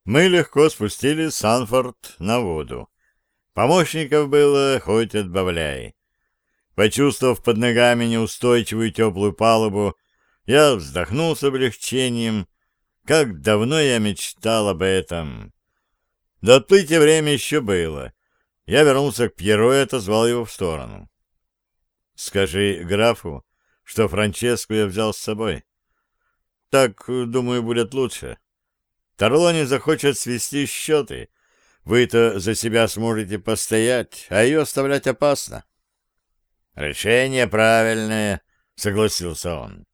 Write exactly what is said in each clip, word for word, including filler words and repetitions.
Мы легко спустили Санфорд на воду. Помощников было хоть отбавляй. Почувствовав под ногами неустойчивую теплую палубу, я вздохнул с облегчением. Как давно я мечтал об этом. До отплытия время еще было. Я вернулся к Пьеро и отозвал его в сторону. — Скажи графу, что Франческу я взял с собой. Так, думаю, будет лучше. Тарлони захочет свести счеты. Вы-то за себя сможете постоять, а ее оставлять опасно. — Решение правильное, — согласился он.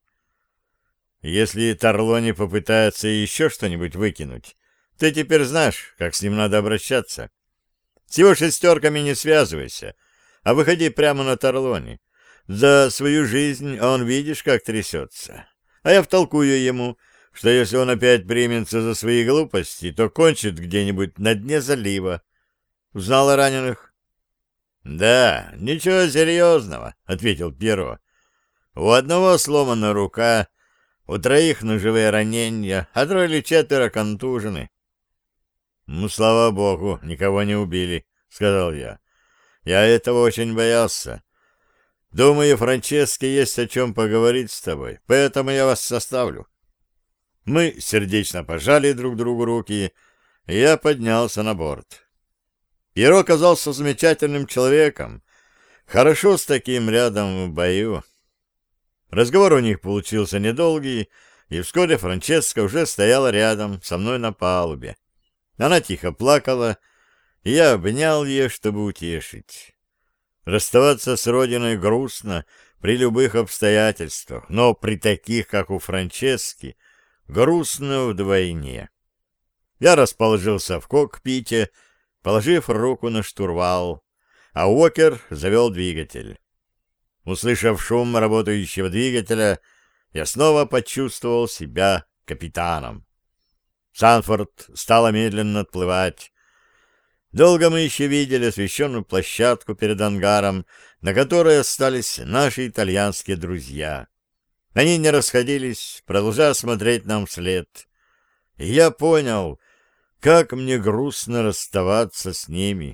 — Если Тарлони попытается еще что-нибудь выкинуть, ты теперь знаешь, как с ним надо обращаться. С его шестерками не связывайся, а выходи прямо на Тарлони. За свою жизнь он, видишь, как трясется. А я втолкую ему, что если он опять примется за свои глупости, то кончит где-нибудь на дне залива. Узнал о раненых? — Да, ничего серьезного, — ответил Пьеро. — У одного сломана рука, у троих ножевые ранения, а трое или четверо контужены. — Ну, слава богу, никого не убили, — сказал я. — Я этого очень боялся. Думаю, Франческе есть о чем поговорить с тобой, поэтому я вас составлю. Мы сердечно пожали друг другу руки, и я поднялся на борт. Пьеро оказался замечательным человеком, хорошо с таким рядом в бою. Разговор у них получился недолгий, и вскоре Франческа уже стояла рядом со мной на палубе. Она тихо плакала, и я обнял ее, чтобы утешить. Расставаться с родиной грустно при любых обстоятельствах, но при таких, как у Франчески, грустно вдвойне. Я расположился в кокпите, положив руку на штурвал, а Уокер завел двигатель. Услышав шум работающего двигателя, я снова почувствовал себя капитаном. Санфорд стала медленно отплывать. Долго мы еще видели освещенную площадку перед ангаром, на которой остались наши итальянские друзья. Они не расходились, продолжая смотреть нам вслед. И я понял, как мне грустно расставаться с ними.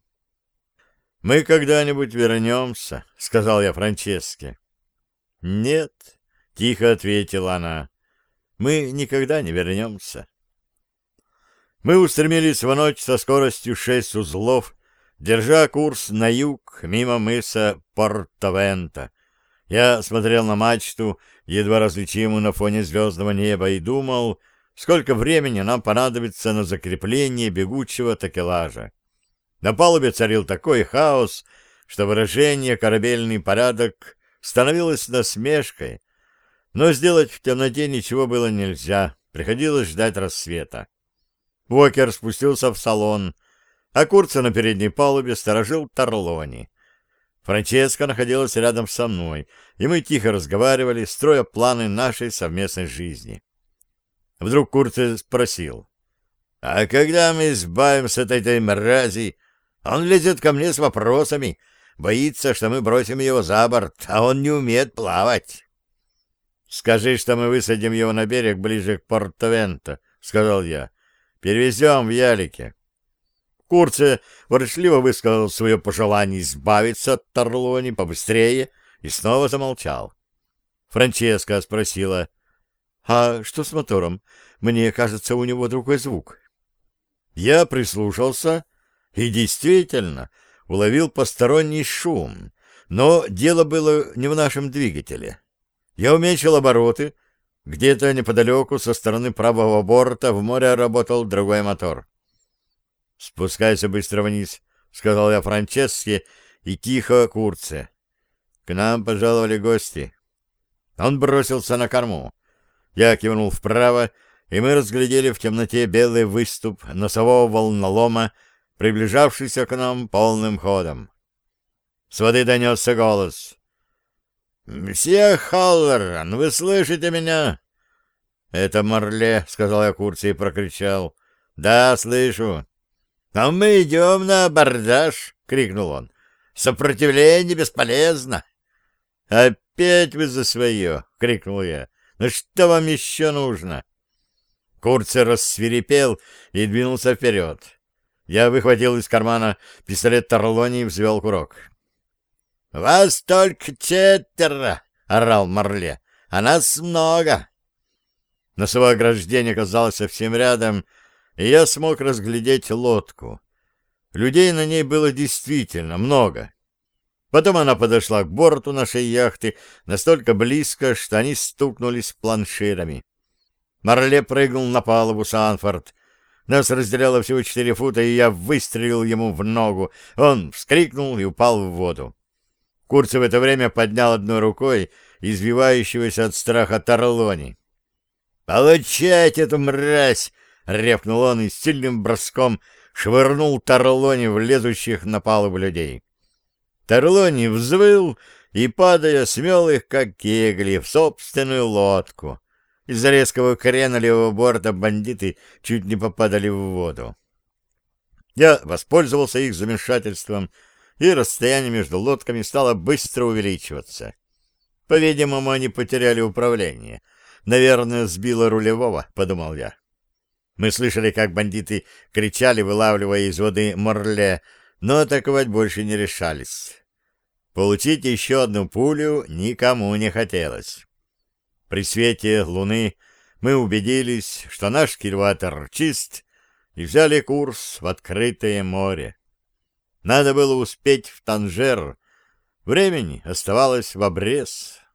«Мы когда-нибудь вернемся», — сказал я Франческе. «Нет», — тихо ответила она, — «мы никогда не вернемся». Мы устремились в ночь со скоростью шесть узлов, держа курс на юг, мимо мыса Портовенто. Я смотрел на мачту, едва различимую на фоне звездного неба, и думал, сколько времени нам понадобится на закрепление бегучего такелажа. На палубе царил такой хаос, что выражение «корабельный порядок» становилось насмешкой, но сделать в темноте ничего было нельзя, приходилось ждать рассвета. Уокер спустился в салон, а Курца на передней палубе сторожил Тарлони. Франческа находилась рядом со мной, и мы тихо разговаривали, строя планы нашей совместной жизни. Вдруг Курце спросил: «А когда мы избавимся от этой мрази? Он лезет ко мне с вопросами, боится, что мы бросим его за борт, а он не умеет плавать». «Скажи, что мы высадим его на берег ближе к Портовенто», — сказал я. «Перевезем в ялике». Курце ворчливо высказал свое пожелание избавиться от Тарлони побыстрее и снова замолчал. Франческа спросила: «А что с мотором? Мне кажется, у него другой звук». Я прислушался и действительно уловил посторонний шум, но дело было не в нашем двигателе. Я уменьшил обороты. Где-то неподалеку со стороны правого борта в море работал другой мотор. «Спускайся быстро вниз», — сказал я Франческе и тихо Курце. «К нам пожаловали гости». Он бросился на корму. Я кивнул вправо, и мы разглядели в темноте белый выступ носового волнолома, приближавшийся к нам полным ходом. С воды донесся голос. «Мсье Халлоран, вы слышите меня?» «Это Марле», — сказал я Курце и прокричал. «Да, слышу». «А мы идем на абордаж», — крикнул он. «Сопротивление бесполезно». «Опять вы за свое», — крикнул я. «Ну что вам еще нужно?» Курцер рассвирепел и двинулся вперед. Я выхватил из кармана пистолет Тарлони и взвел курок. — Вас только четверо! — орал Марле. — А нас много! Носовое ограждение оказалось совсем рядом, и я смог разглядеть лодку. Людей на ней было действительно много. Потом она подошла к борту нашей яхты настолько близко, что они стукнулись планширами. Марле прыгнул на палубу Санфорд. Нас разделяло всего четыре фута, и я выстрелил ему в ногу. Он вскрикнул и упал в воду. Курцер в это время поднял одной рукой извивающегося от страха Тарлони. «Получать эту мразь!» — рявкнул он и сильным броском швырнул Тарлони в лезущих на палубу людей. Тарлони взвыл и, падая, смел их, как кегли, в собственную лодку. Из-за резкого крена левого борта бандиты чуть не попадали в воду. Я воспользовался их замешательством, и расстояние между лодками стало быстро увеличиваться. По-видимому, они потеряли управление. Наверное, сбило рулевого, — подумал я. Мы слышали, как бандиты кричали, вылавливая из воды Марле, но атаковать больше не решались. Получить еще одну пулю никому не хотелось. При свете луны мы убедились, что наш кильватер чист, и взяли курс в открытое море. Надо было успеть в Танжер. Времени оставалось в обрез.